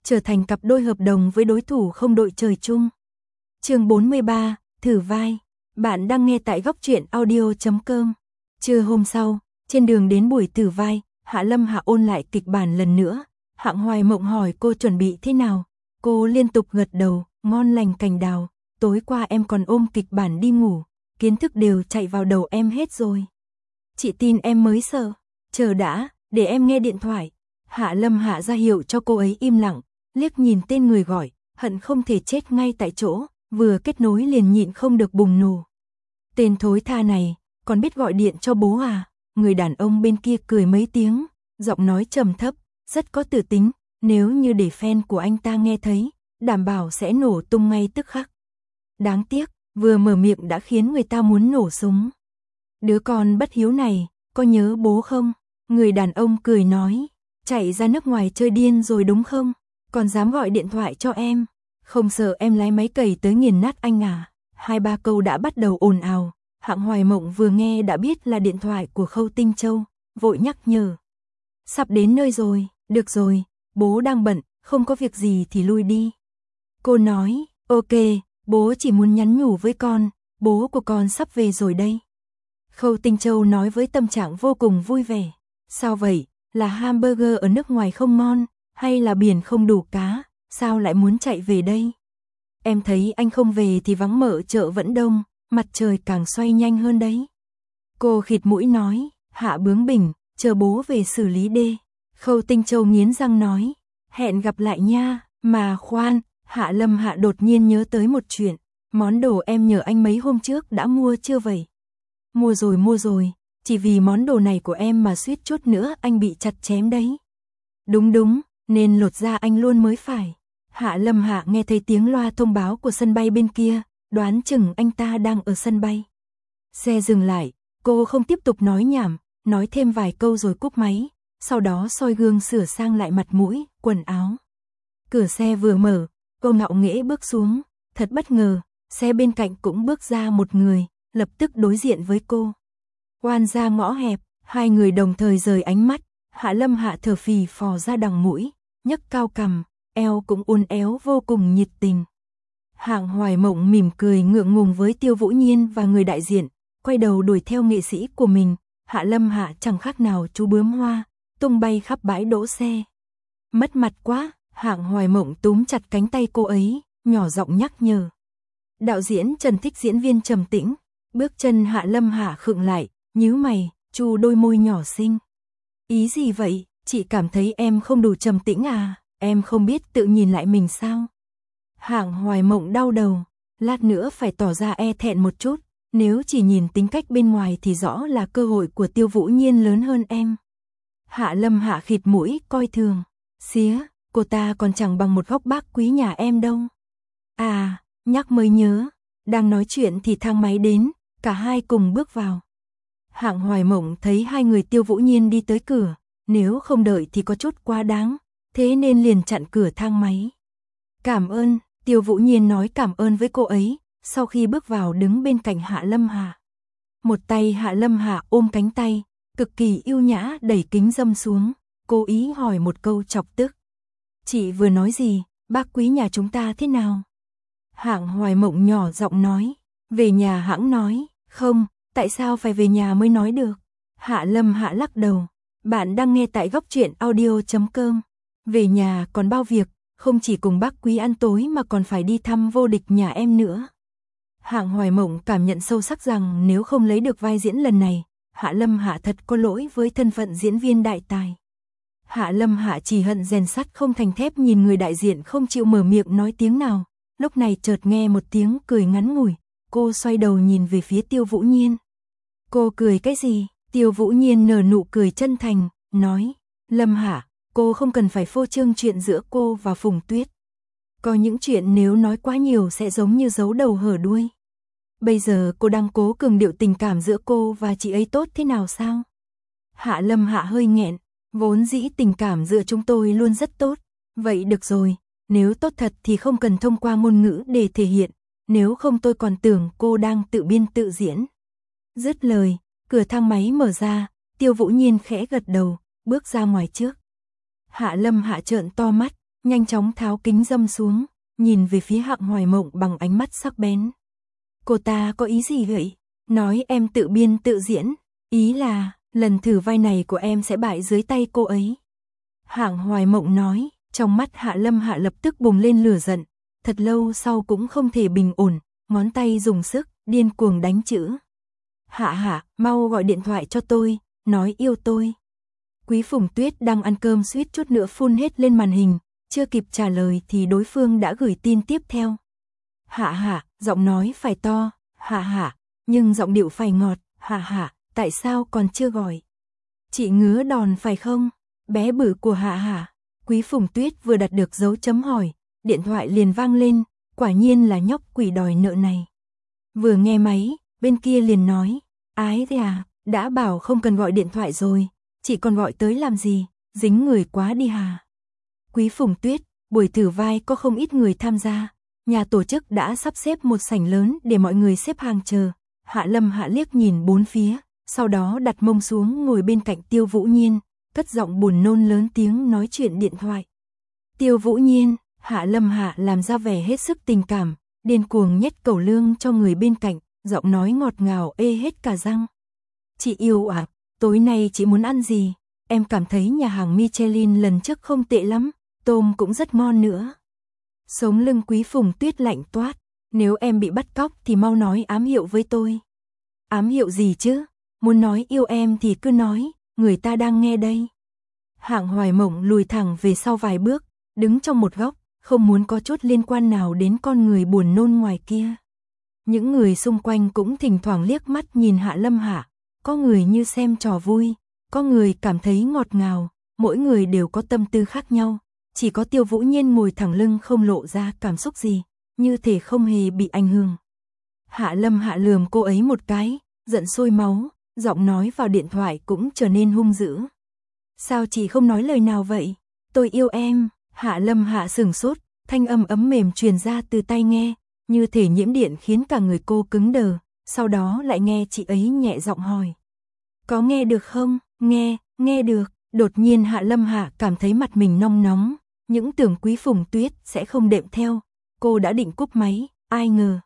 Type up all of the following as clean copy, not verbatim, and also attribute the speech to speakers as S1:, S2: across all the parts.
S1: trở thành cặp đôi hợp đồng với đối thủ không đội trời chung. Chương 43, thử vai. Bạn đang nghe tại góc truyện audio.com. Trưa hôm sau, trên đường đến buổi thử vai, Hạ Lâm Hạ ôn lại kịch bản lần nữa. Hạng Hoài Mộng hỏi cô chuẩn bị thế nào. Cô liên tục gật đầu, ngon lành cành đào. Tối qua em còn ôm kịch bản đi ngủ, kiến thức đều chạy vào đầu em hết rồi. Chị tin em mới sợ. Chờ đã, để em nghe điện thoại. Hạ Lâm Hạ ra hiệu cho cô ấy im lặng, liếc nhìn tên người gọi, hận không thể chết ngay tại chỗ, vừa kết nối liền nhịn không được bùng nổ. Tên thối tha này, còn biết gọi điện cho bố à? Người đàn ông bên kia cười mấy tiếng, giọng nói trầm thấp, rất có tự tính, nếu như để fan của anh ta nghe thấy, đảm bảo sẽ nổ tung ngay tức khắc. Đáng tiếc, vừa mở miệng đã khiến người ta muốn nổ súng. Đứa con bất hiếu này, có nhớ bố không? Người đàn ông cười nói, chạy ra nước ngoài chơi điên rồi đúng không? Còn dám gọi điện thoại cho em, không sợ em lái máy cày tới nghiền nát anh à? 2-3 câu đã bắt đầu ồn ào. Hạng Hoài Mộng vừa nghe đã biết là điện thoại của Khâu Tinh Châu, vội nhắc nhở. Sắp đến nơi rồi, được rồi, bố đang bận, không có việc gì thì lui đi. Cô nói, ok, bố chỉ muốn nhắn nhủ với con, bố của con sắp về rồi đây. Khâu Tinh Châu nói với tâm trạng vô cùng vui vẻ. Sao vậy, là hamburger ở nước ngoài không ngon, hay là biển không đủ cá, sao lại muốn chạy về đây? Em thấy anh không về thì vắng mở chợ vẫn đông, mặt trời càng xoay nhanh hơn đấy. Cô khịt mũi nói, Hạ bướng bỉnh, chờ bố về xử lý đê. Khâu Tinh Châu nghiến răng nói, hẹn gặp lại nha, mà khoan, Hạ Lâm Hạ đột nhiên nhớ tới một chuyện, món đồ em nhờ anh mấy hôm trước đã mua chưa vậy? Mua rồi, chỉ vì món đồ này của em mà suýt chút nữa anh bị chặt chém đấy. Đúng, nên lột da anh luôn mới phải. Hạ Lâm Hạ nghe thấy tiếng loa thông báo của sân bay bên kia, đoán chừng anh ta đang ở sân bay. Xe dừng lại, cô không tiếp tục nói nhảm, nói thêm vài câu rồi cúp máy, sau đó soi gương sửa sang lại mặt mũi, quần áo. Cửa xe vừa mở, cô ngạo nghễ bước xuống, thật bất ngờ, xe bên cạnh cũng bước ra một người, lập tức đối diện với cô. Oan ra ngõ hẹp, hai người đồng thời rời ánh mắt, Hạ Lâm Hạ thở phì phò ra đằng mũi, nhấc cao cằm, eo cũng uốn éo vô cùng nhiệt tình. Hạng Hoài Mộng mỉm cười ngượng ngùng với Tiêu Vũ Nhiên và người đại diện, quay đầu đuổi theo nghệ sĩ của mình. Hạ Lâm Hạ chẳng khác nào chú bướm hoa, tung bay khắp bãi đỗ xe. Mất mặt quá, Hạng Hoài Mộng túm chặt cánh tay cô ấy, nhỏ giọng nhắc nhở. Đạo diễn Trần thích diễn viên trầm tĩnh, bước chân Hạ Lâm Hạ khựng lại, nhíu mày, chu đôi môi nhỏ xinh. Ý gì vậy, chị cảm thấy em không đủ trầm tĩnh à, em không biết tự nhìn lại mình sao? Hạng Hoài Mộng đau đầu, lát nữa phải tỏ ra e thẹn một chút, nếu chỉ nhìn tính cách bên ngoài thì rõ là cơ hội của Tiêu Vũ Nhiên lớn hơn em. Hạ Lâm Hạ khịt mũi coi thường, xía, cô ta còn chẳng bằng một góc bác quý nhà em đâu. À, nhắc mới nhớ, đang nói chuyện thì thang máy đến, cả hai cùng bước vào. Hạng Hoài Mộng thấy hai người Tiêu Vũ Nhiên đi tới cửa, nếu không đợi thì có chút quá đáng, thế nên liền chặn cửa thang máy. Cảm ơn, Tiêu Vũ Nhiên nói cảm ơn với cô ấy, sau khi bước vào đứng bên cạnh Hạ Lâm Hạ. Một tay Hạ Lâm Hạ ôm cánh tay, cực kỳ yêu nhã đẩy kính dâm xuống, cố ý hỏi một câu chọc tức. Chị vừa nói gì, bác quý nhà chúng ta thế nào? Hạng Hoài Mộng nhỏ giọng nói, về nhà hãng nói, không, tại sao phải về nhà mới nói được? Hạ Lâm Hạ lắc đầu, bạn đang nghe tại góc truyện audio.com. Về nhà còn bao việc, không chỉ cùng bác quý ăn tối mà còn phải đi thăm vô địch nhà em nữa. Hạng Hoài Mộng cảm nhận sâu sắc rằng nếu không lấy được vai diễn lần này, Hạ Lâm Hạ thật có lỗi với thân phận diễn viên đại tài. Hạ Lâm Hạ chỉ hận rèn sắt không thành thép nhìn người đại diện không chịu mở miệng nói tiếng nào, lúc này chợt nghe một tiếng cười ngắn ngủi, cô xoay đầu nhìn về phía Tiêu Vũ Nhiên. Cô cười cái gì? Tiêu Vũ Nhiên nở nụ cười chân thành, nói, Lâm Hạ, cô không cần phải phô trương chuyện giữa cô và Phùng Tuyết. Có những chuyện nếu nói quá nhiều sẽ giống như giấu đầu hở đuôi. Bây giờ cô đang cố cường điệu tình cảm giữa cô và chị ấy tốt thế nào sao? Hạ Lâm Hạ hơi nghẹn, vốn dĩ tình cảm giữa chúng tôi luôn rất tốt. Vậy được rồi, nếu tốt thật thì không cần thông qua ngôn ngữ để thể hiện, nếu không tôi còn tưởng cô đang tự biên tự diễn. Dứt lời, cửa thang máy mở ra, Tiêu Vũ Nhiên khẽ gật đầu, bước ra ngoài trước. Hạ Lâm Hạ trợn to mắt, nhanh chóng tháo kính dâm xuống, nhìn về phía Hạng Hoài Mộng bằng ánh mắt sắc bén. Cô ta có ý gì vậy? Nói em tự biên tự diễn, ý là, lần thử vai này của em sẽ bại dưới tay cô ấy. Hạng Hoài Mộng nói, trong mắt Hạ Lâm Hạ lập tức bùng lên lửa giận, thật lâu sau cũng không thể bình ổn, ngón tay dùng sức, điên cuồng đánh chữ. Hạ, mau gọi điện thoại cho tôi, nói yêu tôi. Quý Phùng Tuyết đang ăn cơm suýt chút nữa phun hết lên màn hình, chưa kịp trả lời thì đối phương đã gửi tin tiếp theo. Hạ, giọng nói phải to, Hạ, nhưng giọng điệu phải ngọt, Hạ, tại sao còn chưa gọi? Chị ngứa đòn phải không? Bé bự của Hạ. Quý Phùng Tuyết vừa đặt được dấu chấm hỏi, điện thoại liền vang lên, quả nhiên là nhóc quỷ đòi nợ này. Vừa nghe máy, bên kia liền nói, ái thế à, đã bảo không cần gọi điện thoại rồi, chị còn gọi tới làm gì, dính người quá đi hà. Quý Phùng Tuyết, buổi thử vai có không ít người tham gia, nhà tổ chức đã sắp xếp một sảnh lớn để mọi người xếp hàng chờ. Hạ Lâm Hạ liếc nhìn bốn phía, sau đó đặt mông xuống ngồi bên cạnh Tiêu Vũ Nhiên, cất giọng buồn nôn lớn tiếng nói chuyện điện thoại. Tiêu Vũ Nhiên, Hạ Lâm Hạ làm ra vẻ hết sức tình cảm, điên cuồng nhét cẩu lương cho người bên cạnh, giọng nói ngọt ngào ê hết cả răng. Chị yêu à, tối nay chị muốn ăn gì? Em cảm thấy nhà hàng Michelin lần trước không tệ lắm, tôm cũng rất ngon nữa. Sống lưng Quý Phùng Tuyết lạnh toát, nếu em bị bắt cóc thì mau nói ám hiệu với tôi. Ám hiệu gì chứ? Muốn nói yêu em thì cứ nói, người ta đang nghe đây. Hạng Hoài Mộng lùi thẳng về sau vài bước, đứng trong một góc, không muốn có chút liên quan nào đến con người buồn nôn ngoài kia. Những người xung quanh cũng thỉnh thoảng liếc mắt nhìn Hạ Lâm Hạ, có người như xem trò vui, có người cảm thấy ngọt ngào, mỗi người đều có tâm tư khác nhau. Chỉ có Tiêu Vũ Nhiên ngồi thẳng lưng không lộ ra cảm xúc gì, như thể không hề bị ảnh hưởng. Hạ Lâm Hạ lườm cô ấy một cái, giận sôi máu, giọng nói vào điện thoại cũng trở nên hung dữ. Sao chị không nói lời nào vậy? Tôi yêu em. Hạ Lâm Hạ sửng sốt, thanh âm ấm mềm truyền ra từ tai nghe, như thể nhiễm điện khiến cả người cô cứng đờ, sau đó lại nghe chị ấy nhẹ giọng hỏi. Có nghe được không? Nghe được. Đột nhiên Hạ Lâm Hạ cảm thấy mặt mình nong nóng, những tưởng Quý Phùng Tuyết sẽ không đệm theo, cô đã định cúp máy, ai ngờ.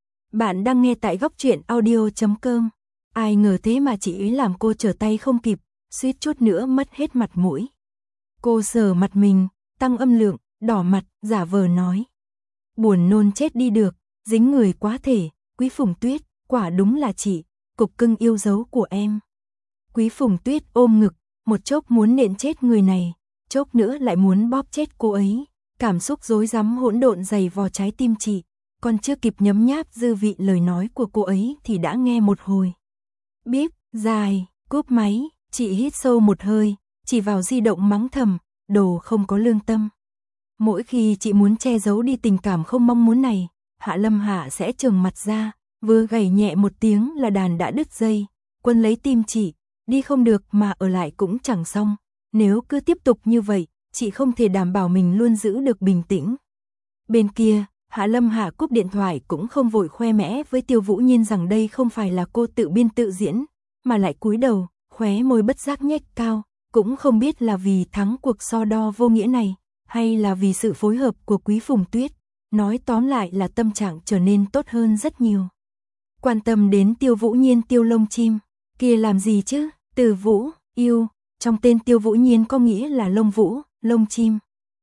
S1: Bạn đang nghe tại goctruyện.audio.com, ai ngờ thế mà chị ấy làm cô trở tay không kịp, suýt chút nữa mất hết mặt mũi. Cô sờ mặt mình, tăng âm lượng, đỏ mặt, giả vờ nói. Buồn nôn chết đi được, dính người quá thể, Quý Phùng Tuyết, quả đúng là chị, cục cưng yêu dấu của em. Quý Phùng Tuyết ôm ngực, một chốc muốn nện chết người này, chốc nữa lại muốn bóp chết cô ấy. Cảm xúc rối rắm hỗn độn dày vò trái tim chị, còn chưa kịp nhấm nháp dư vị lời nói của cô ấy thì đã nghe một hồi. Bíp, dài, cúp máy, chị hít sâu một hơi, chỉ vào di động mắng thầm, đồ không có lương tâm. Mỗi khi chị muốn che giấu đi tình cảm không mong muốn này, Hạ Lâm Hạ sẽ trừng mặt ra, vừa gảy nhẹ một tiếng là đàn đã đứt dây, quân lấy tim chị, đi không được mà ở lại cũng chẳng xong. Nếu cứ tiếp tục như vậy, chị không thể đảm bảo mình luôn giữ được bình tĩnh. Bên kia, Hạ Lâm Hạ cúp điện thoại cũng không vội khoe mẽ với Tiêu Vũ Nhiên rằng đây không phải là cô tự biên tự diễn, mà lại cúi đầu, khóe môi bất giác nhếch cao, cũng không biết là vì thắng cuộc so đo vô nghĩa này, hay là vì sự phối hợp của Quý Phùng Tuyết. Nói tóm lại là tâm trạng trở nên tốt hơn rất nhiều. Quan tâm đến Tiêu Vũ Nhiên Tiêu lông chim, kia làm gì chứ, Từ Vũ, yêu, trong tên Tiêu Vũ Nhiên có nghĩa là lông vũ, lông chim.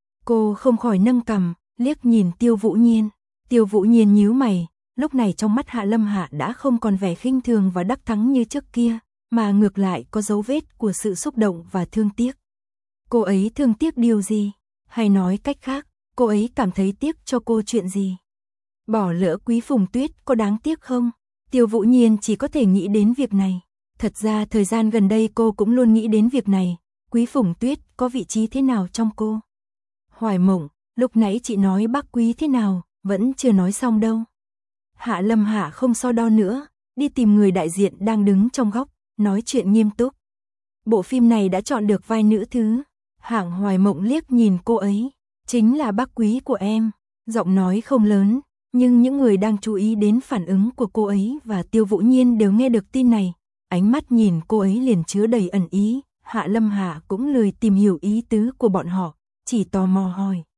S1: Cô không khỏi nâng cằm, liếc nhìn Tiêu Vũ Nhiên. Tiêu Vũ Nhiên nhíu mày, lúc này trong mắt Hạ Lâm Hạ đã không còn vẻ khinh thường và đắc thắng như trước kia, mà ngược lại có dấu vết của sự xúc động và thương tiếc. Cô ấy thương tiếc điều gì? Hay nói cách khác, cô ấy cảm thấy tiếc cho cô chuyện gì? Bỏ lỡ Quý Phùng Tuyết có đáng tiếc không? Tiêu Vũ Nhiên chỉ có thể nghĩ đến việc này. Thật ra thời gian gần đây cô cũng luôn nghĩ đến việc này. Quý Phùng Tuyết có vị trí thế nào trong cô? Hoài Mộng, lúc nãy chị nói bác Quý thế nào, vẫn chưa nói xong đâu. Hạ Lâm Hạ không so đo nữa, đi tìm người đại diện đang đứng trong góc, nói chuyện nghiêm túc. Bộ phim này đã chọn được vai nữ thứ. Hạng Hoài Mộng liếc nhìn cô ấy, chính là bác Quý của em. Giọng nói không lớn, nhưng những người đang chú ý đến phản ứng của cô ấy và Tiêu Vũ Nhiên đều nghe được tin này. Ánh mắt nhìn cô ấy liền chứa đầy ẩn ý, Hạ Lâm Hạ cũng lười tìm hiểu ý tứ của bọn họ, chỉ tò mò hỏi.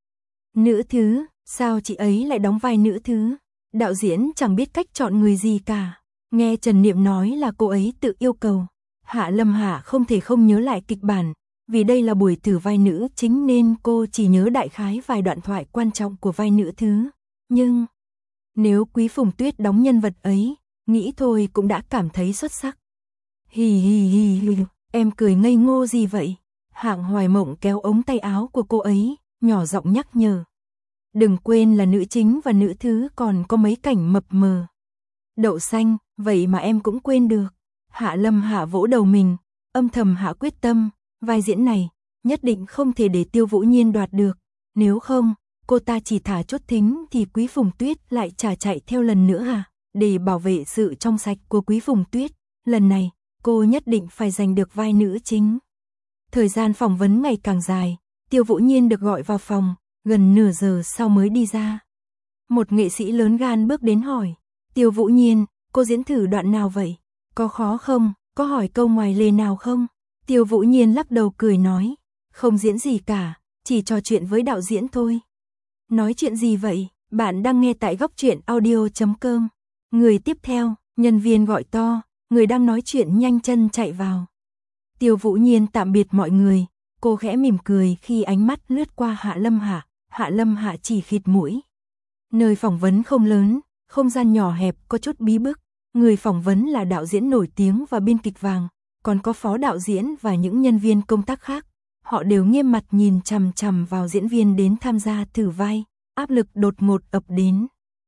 S1: Nữ thứ, sao chị ấy lại đóng vai nữ thứ? Đạo diễn chẳng biết cách chọn người gì cả. Nghe Trần Niệm nói là cô ấy tự yêu cầu. Hạ Lâm Hạ không thể không nhớ lại kịch bản, vì đây là buổi thử vai nữ chính nên cô chỉ nhớ đại khái vài đoạn thoại quan trọng của vai nữ thứ. Nhưng, nếu Quý Phùng Tuyết đóng nhân vật ấy, nghĩ thôi cũng đã cảm thấy xuất sắc. Hì hì hì hì, em cười ngây ngô gì vậy? Hạng Hoài Mộng kéo ống tay áo của cô ấy, nhỏ giọng nhắc nhở. Đừng quên là nữ chính và nữ thứ còn có mấy cảnh mập mờ. Đậu xanh, vậy mà em cũng quên được. Hạ Lâm Hạ vỗ đầu mình, âm thầm hạ quyết tâm, vai diễn này, nhất định không thể để Tiêu Vũ Nhiên đoạt được. Nếu không, cô ta chỉ thả chốt thính thì Quý Phùng Tuyết lại chả chạy theo lần nữa à? Để bảo vệ sự trong sạch của Quý Phùng Tuyết, lần này, cô nhất định phải giành được vai nữ chính. Thời gian phỏng vấn ngày càng dài, Tiêu Vũ Nhiên được gọi vào phòng, gần nửa giờ sau mới đi ra. Một nghệ sĩ lớn gan bước đến hỏi, Tiêu Vũ Nhiên, cô diễn thử đoạn nào vậy? Có khó không? Có hỏi câu ngoài lề nào không? Tiêu Vũ Nhiên lắc đầu cười nói, không diễn gì cả, chỉ trò chuyện với đạo diễn thôi. Nói chuyện gì vậy? Bạn đang nghe tại góc truyện audio.com. Người tiếp theo, nhân viên gọi to, người đang nói chuyện nhanh chân chạy vào. Tiêu Vũ Nhiên tạm biệt mọi người, cô khẽ mỉm cười khi ánh mắt lướt qua Hạ Lâm Hạ. Hạ Lâm Hạ chỉ khịt mũi. Nơi phỏng vấn không lớn, không gian nhỏ hẹp có chút bí bức. Người phỏng vấn là đạo diễn nổi tiếng và biên kịch vàng, còn có phó đạo diễn và những nhân viên công tác khác. Họ đều nghiêm mặt nhìn chằm chằm vào diễn viên đến tham gia thử vai, áp lực đột ngột ập đến.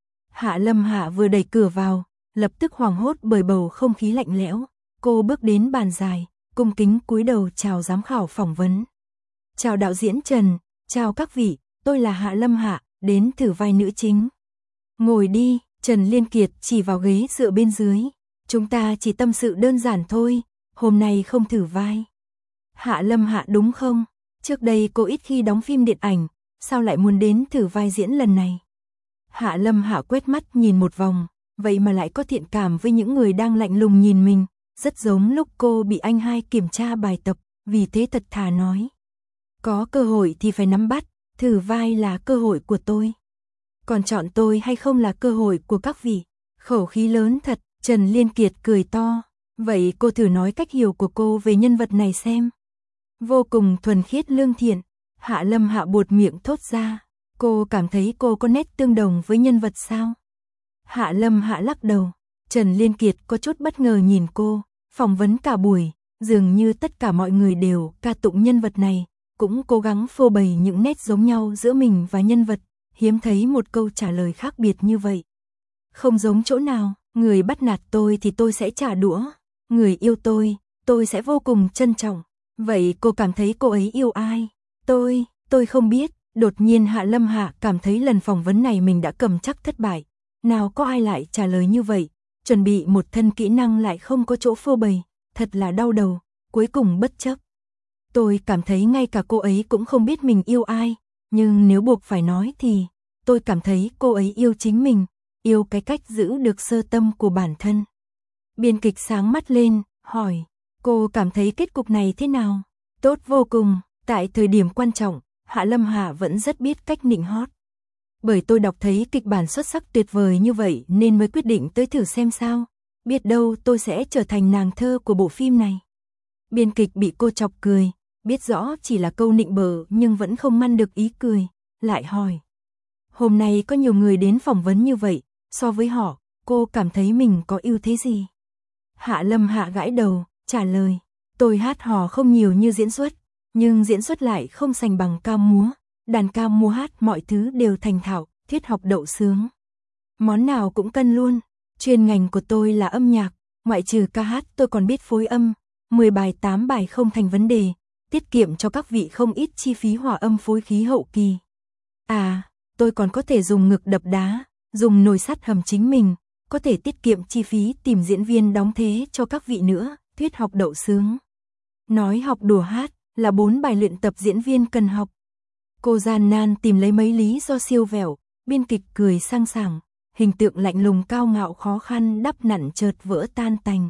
S1: Hạ Lâm Hạ vừa đẩy cửa vào, lập tức hoảng hốt bởi bầu không khí lạnh lẽo. Cô bước đến bàn dài, cung kính cúi đầu chào giám khảo phỏng vấn. Chào đạo diễn Trần, chào các vị, tôi là Hạ Lâm Hạ, đến thử vai nữ chính. Ngồi đi, Trần Liên Kiệt chỉ vào ghế dựa bên dưới. Chúng ta chỉ tâm sự đơn giản thôi, hôm nay không thử vai. Hạ Lâm Hạ đúng không? Trước đây cô ít khi đóng phim điện ảnh, sao lại muốn đến thử vai diễn lần này? Hạ Lâm Hạ quét mắt nhìn một vòng, vậy mà lại có thiện cảm với những người đang lạnh lùng nhìn mình, rất giống lúc cô bị anh hai kiểm tra bài tập, vì thế thật thà nói. Có cơ hội thì phải nắm bắt, thử vai là cơ hội của tôi. Còn chọn tôi hay không là cơ hội của các vị. Khẩu khí lớn thật, Trần Liên Kiệt cười to. Vậy cô thử nói cách hiểu của cô về nhân vật này xem. Vô cùng thuần khiết lương thiện. Hạ Lâm Hạ buột miệng thốt ra. Cô cảm thấy cô có nét tương đồng với nhân vật sao? Hạ Lâm Hạ lắc đầu. Trần Liên Kiệt có chút bất ngờ nhìn cô. Phỏng vấn cả buổi, dường như tất cả mọi người đều ca tụng nhân vật này, cũng cố gắng phô bày những nét giống nhau giữa mình và nhân vật. Hiếm thấy một câu trả lời khác biệt như vậy. Không giống chỗ nào, người bắt nạt tôi thì tôi sẽ trả đũa. Người yêu tôi sẽ vô cùng trân trọng. Vậy cô cảm thấy cô ấy yêu ai? Tôi không biết. Đột nhiên Hạ Lâm Hạ cảm thấy lần phỏng vấn này mình đã cầm chắc thất bại. Nào có ai lại trả lời như vậy? Chuẩn bị một thân kỹ năng lại không có chỗ phô bày. Thật là đau đầu, cuối cùng bất chấp. Tôi cảm thấy ngay cả cô ấy cũng không biết mình yêu ai. Nhưng nếu buộc phải nói thì, tôi cảm thấy cô ấy yêu chính mình, yêu cái cách giữ được sơ tâm của bản thân. Biên kịch sáng mắt lên, hỏi, cô cảm thấy kết cục này thế nào? Tốt vô cùng, tại thời điểm quan trọng, Hạ Lâm Hạ vẫn rất biết cách nịnh hót. Bởi tôi đọc thấy kịch bản xuất sắc tuyệt vời như vậy nên mới quyết định tới thử xem sao. Biết đâu tôi sẽ trở thành nàng thơ của bộ phim này. Biên kịch bị cô chọc cười. Biết rõ chỉ là câu nịnh bợ nhưng vẫn không ngăn được ý cười, lại hỏi. Hôm nay có nhiều người đến phỏng vấn như vậy, so với họ, cô cảm thấy mình có ưu thế gì? Hạ Lâm Hạ gãi đầu, trả lời. Tôi hát hò không nhiều như diễn xuất, nhưng diễn xuất lại không sành bằng ca múa. Đàn ca múa hát mọi thứ đều thành thạo, thuyết học đậu sướng. Món nào cũng cân luôn, chuyên ngành của tôi là âm nhạc, ngoại trừ ca hát tôi còn biết phối âm, 10 bài 8 bài không thành vấn đề. Tiết kiệm cho các vị không ít chi phí hòa âm phối khí hậu kỳ. À, tôi còn có thể dùng ngực đập đá, dùng nồi sắt hầm chính mình, có thể tiết kiệm chi phí tìm diễn viên đóng thế cho các vị nữa, thuyết học đậu sướng. Nói học đùa hát là 4 bài luyện tập diễn viên cần học. Cô gian nan tìm lấy mấy lý do siêu vẹo, biên kịch cười sang sảng, hình tượng lạnh lùng cao ngạo khó khăn đắp nặn chợt vỡ tan tành.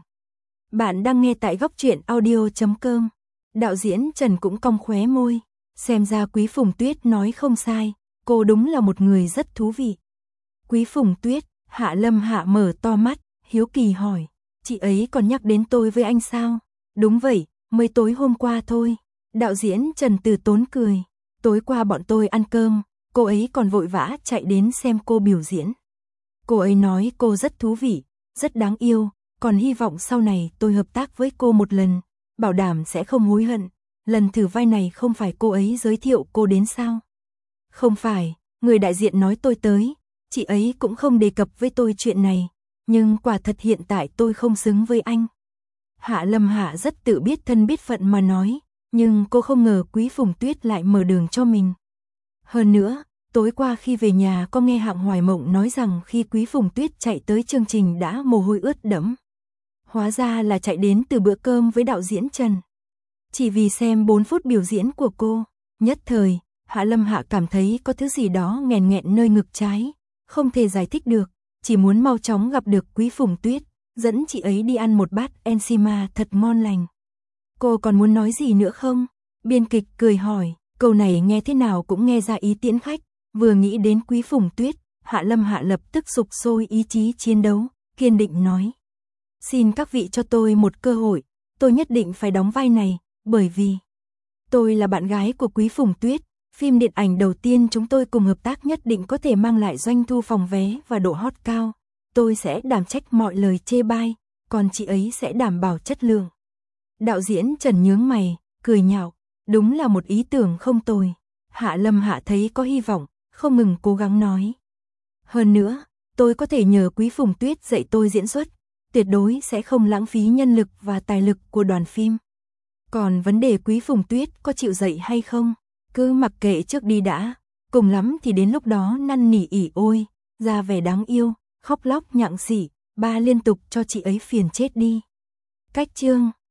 S1: Bạn đang nghe tại góc truyện audio.com. Đạo diễn Trần cũng cong khóe môi, xem ra Quý Phùng Tuyết nói không sai, cô cô đúng là một người rất thú vị. Quý Phùng Tuyết, Hạ Lâm Hạ mở to mắt, hiếu kỳ hỏi, chị ấy còn nhắc đến tôi với anh sao? Đúng vậy, mới tối hôm qua thôi. Đạo diễn Trần Từ Tốn cười, tối qua bọn tôi ăn cơm, cô ấy còn vội vã chạy đến xem cô biểu diễn. Cô ấy nói cô rất thú vị, rất đáng yêu, còn hy vọng sau này tôi hợp tác với cô một lần, bảo đảm sẽ không hối hận. Lần thử vai này không phải cô ấy giới thiệu cô đến sao? Không phải, người đại diện nói tôi tới, chị ấy cũng không đề cập với tôi chuyện này, nhưng quả thật hiện tại tôi không xứng với anh. Hạ Lâm Hạ rất tự biết thân biết phận mà nói, nhưng cô không ngờ Quý Phùng Tuyết lại mở đường cho mình. Hơn nữa, tối qua khi về nhà có nghe Hạng Hoài Mộng nói rằng khi Quý Phùng Tuyết chạy tới chương trình đã mồ hôi ướt đẫm. Hóa ra là chạy đến từ bữa cơm với đạo diễn Trần. Chỉ vì xem 4 phút biểu diễn của cô, nhất thời, Hạ Lâm Hạ cảm thấy có thứ gì đó nghẹn nghẹn nơi ngực trái, không thể giải thích được, chỉ muốn mau chóng gặp được Quý Phùng Tuyết, dẫn chị ấy đi ăn một bát enzima thật ngon lành. Cô còn muốn nói gì nữa không? Biên kịch cười hỏi, câu này nghe thế nào cũng nghe ra ý tiễn khách, vừa nghĩ đến Quý Phùng Tuyết, Hạ Lâm Hạ lập tức sục sôi ý chí chiến đấu, kiên định nói. Xin các vị cho tôi một cơ hội, tôi nhất định phải đóng vai này, bởi vì tôi là bạn gái của Quý Phùng Tuyết, phim điện ảnh đầu tiên chúng tôi cùng hợp tác nhất định có thể mang lại doanh thu phòng vé và độ hot cao. Tôi sẽ đảm trách mọi lời chê bai, còn chị ấy sẽ đảm bảo chất lượng. Đạo diễn Trần nhướng mày, cười nhạo, đúng là một ý tưởng không tồi. Hạ Lâm Hạ thấy có hy vọng, không ngừng cố gắng nói. Hơn nữa, tôi có thể nhờ Quý Phùng Tuyết dạy tôi diễn xuất, tuyệt đối sẽ không lãng phí nhân lực và tài lực của đoàn phim. Còn vấn đề Quý Phùng Tuyết có chịu dạy hay không, cứ mặc kệ trước đi đã, cùng lắm thì đến lúc đó năn nỉ ỉ ôi, ra vẻ đáng yêu, khóc lóc nhặng xỉ, ba liên tục cho chị ấy phiền chết đi. Cách chương